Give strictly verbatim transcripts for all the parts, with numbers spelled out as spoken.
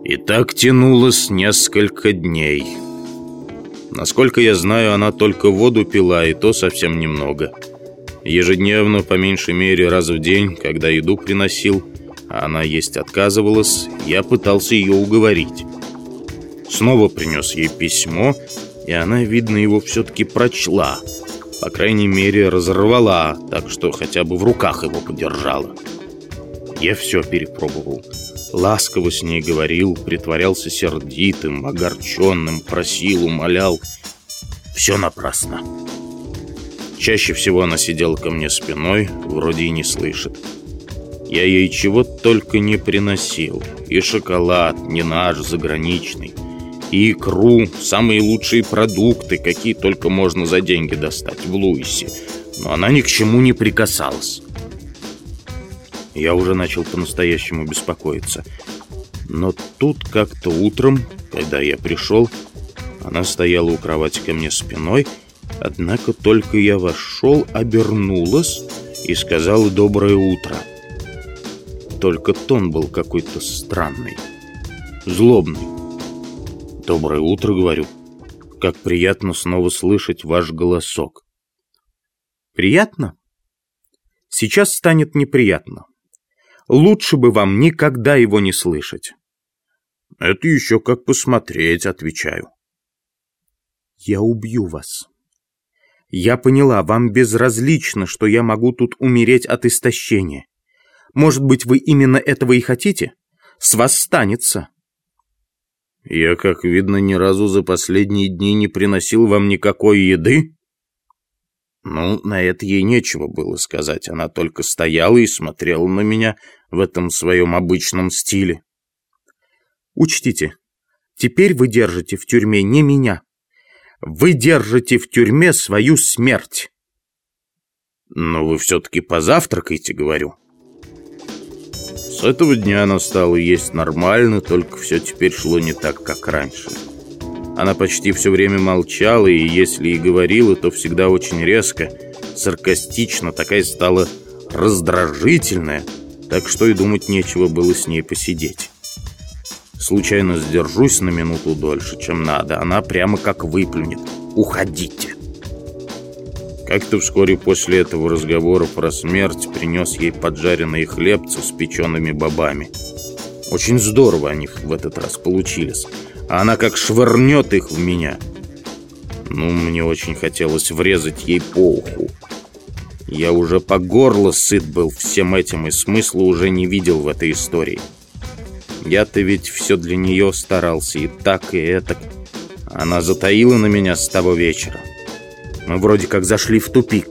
И так тянулось несколько дней. Насколько я знаю, она только воду пила, и то совсем немного. Ежедневно, по меньшей мере, раз в день, когда еду приносил, а она есть отказывалась, я пытался ее уговорить. Снова принес ей письмо, и она, видно, его все-таки прочла. По крайней мере, разорвала, так что хотя бы в руках его подержала. Я все перепробовал. Ласково с ней говорил, притворялся сердитым, огорченным, просил, умолял. Все напрасно. Чаще всего она сидела ко мне спиной, вроде и не слышит. Я ей чего только не приносил. И шоколад, не наш, заграничный, и икру, самые лучшие продукты, какие только можно за деньги достать в Луисе. Но она ни к чему не прикасалась. Я уже начал по-настоящему беспокоиться. Но тут как-то утром, когда я пришел, она стояла у кровати ко мне спиной. Однако только я вошел, обернулась и сказала «доброе утро». Только тон был какой-то странный, злобный. «Доброе утро», — говорю. «Как приятно снова слышать ваш голосок». «Приятно? Сейчас станет неприятно. Лучше бы вам никогда его не слышать». «Это еще как посмотреть», — отвечаю. «Я убью вас. Я поняла, вам безразлично, что я могу тут умереть от истощения. Может быть, вы именно этого и хотите? С вас станется». «Я, как видно, ни разу за последние дни не приносил вам никакой еды?» Ну, на это ей нечего было сказать. Она только стояла и смотрела на меня в этом своем обычном стиле. «Учтите, теперь вы держите в тюрьме не меня. Вы держите в тюрьме свою смерть». «Но вы все-таки позавтракайте», — говорю. С этого дня она стала есть нормально, только все теперь шло не так, как раньше. Она почти все время молчала, и если и говорила, то всегда очень резко, саркастично, такая стала раздражительная, так что и думать нечего было с ней посидеть. Случайно сдержусь на минуту дольше, чем надо, она прямо как выплюнет: «Уходите!» Как-то вскоре после этого разговора про смерть принес ей поджаренные хлебцы с печеными бобами. Очень здорово они в этот раз получились, а она как швырнет их в меня. Ну, мне очень хотелось врезать ей по уху. Я уже по горло сыт был всем этим и смысла уже не видел в этой истории. Я-то ведь все для нее старался, и так, и этак. Она затаила на меня с того вечера. Мы вроде как зашли в тупик.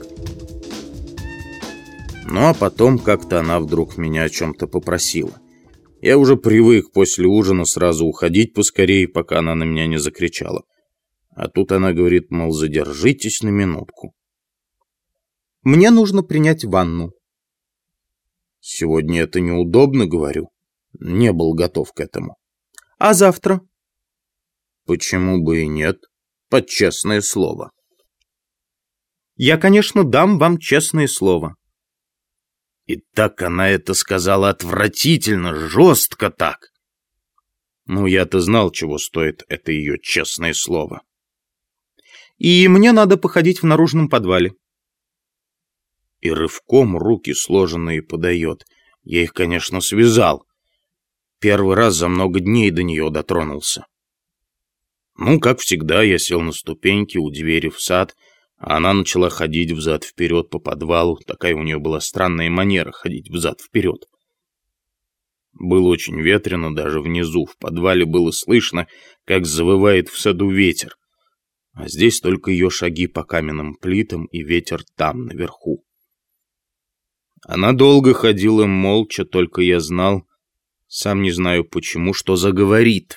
Ну, а потом как-то она вдруг меня о чем-то попросила. Я уже привык после ужина сразу уходить поскорее, пока она на меня не закричала. А тут она говорит, мол, задержитесь на минутку. «Мне нужно принять ванну». «Сегодня это неудобно», — говорю. Не был готов к этому. «А завтра?» «Почему бы и нет? Под честное слово». «Я, конечно, дам вам честное слово». И так она это сказала отвратительно, жестко так. Ну, я-то знал, чего стоит это ее честное слово. «И мне надо походить в наружном подвале». И рывком руки сложенные подает. Я их, конечно, связал. Первый раз за много дней до нее дотронулся. Ну, как всегда, я сел на ступеньки у двери в сад, а она начала ходить взад-вперед по подвалу. Такая у нее была странная манера ходить взад-вперед. Было очень ветрено даже внизу. В подвале было слышно, как завывает в саду ветер. А здесь только ее шаги по каменным плитам и ветер там, наверху. Она долго ходила молча, только я знал, сам не знаю почему, что заговорит.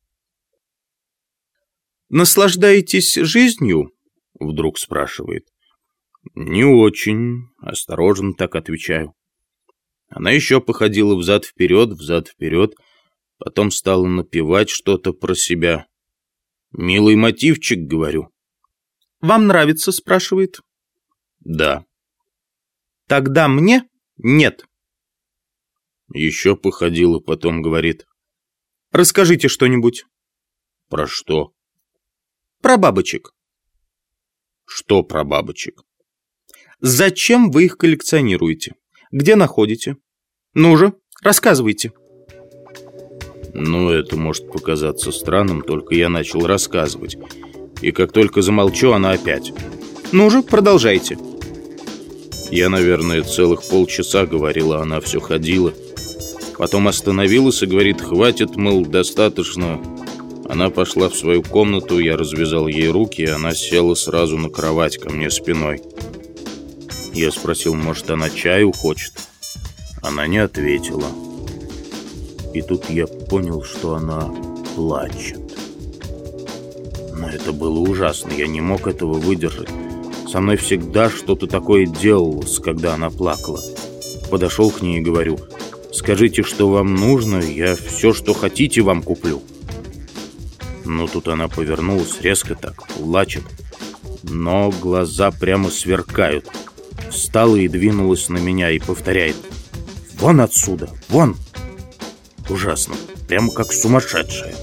«Наслаждаетесь жизнью?» — вдруг спрашивает. «Не очень», — осторожно так отвечаю. Она еще походила взад-вперед, взад-вперед, потом стала напевать что-то про себя. «Милый мотивчик», — говорю. «Вам нравится?» — спрашивает. «Да». «Тогда мне нет». Еще походила, потом говорит. Расскажите что-нибудь. Про что? Про бабочек. Что про бабочек? Зачем вы их коллекционируете? Где находите? Ну же, рассказывайте. Ну, это может показаться странным, только я начал рассказывать. И как только замолчу, она опять. Ну же, продолжайте. Я, наверное, целых полчаса говорила, она все ходила. Потом остановилась и говорит: хватит, мол, достаточно. Она пошла в свою комнату, я развязал ей руки, и она села сразу на кровать ко мне спиной. Я спросил, может, она чаю хочет? Она не ответила. И тут я понял, что она плачет. Но это было ужасно, я не мог этого выдержать. Со мной всегда что-то такое делалось, когда она плакала. Подошел к ней и говорю: скажите, что вам нужно, я все, что хотите, вам куплю. Ну, тут она повернулась резко так, плачет, но глаза прямо сверкают. Встала и двинулась на меня и повторяет: вон отсюда, вон. Ужасно, прямо как сумасшедшая.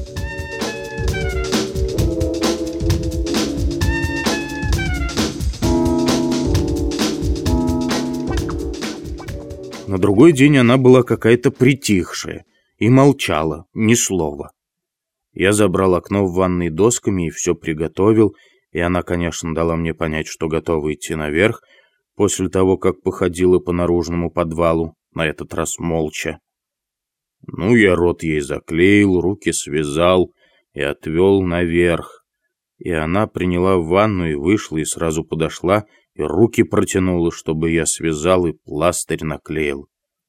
На другой день она была какая-то притихшая и молчала, ни слова. Я забрал окно в ванной досками и все приготовил, и она, конечно, дала мне понять, что готова идти наверх, после того, как походила по наружному подвалу, на этот раз молча. Ну, я рот ей заклеил, руки связал и отвел наверх. И она приняла ванну и вышла, и сразу подошла, и руки протянула, чтобы я связал и пластырь наклеил.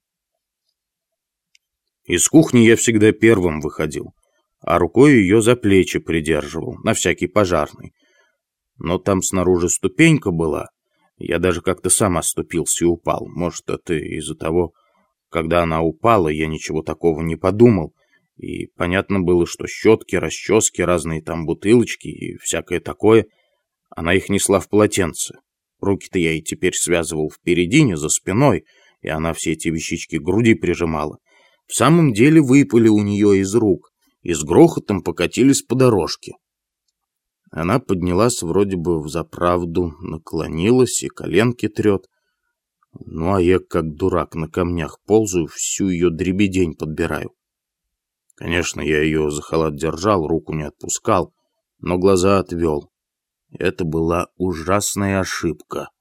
Из кухни я всегда первым выходил, а рукой ее за плечи придерживал, на всякий пожарный. Но там снаружи ступенька была, я даже как-то сам оступился и упал. Может, это из-за того, когда она упала, я ничего такого не подумал, и понятно было, что щетки, расчески, разные там бутылочки и всякое такое, она их несла в полотенце. Руки-то я ей теперь связывал впереди, не за спиной, и она все эти вещички к груди прижимала. В самом деле выпали у нее из рук и с грохотом покатились по дорожке. Она поднялась вроде бы взаправду, наклонилась и коленки трет. Ну, а я, как дурак, на камнях ползаю, всю ее дребедень подбираю. Конечно, я ее за халат держал, руку не отпускал, но глаза отвел. Это была ужасная ошибка.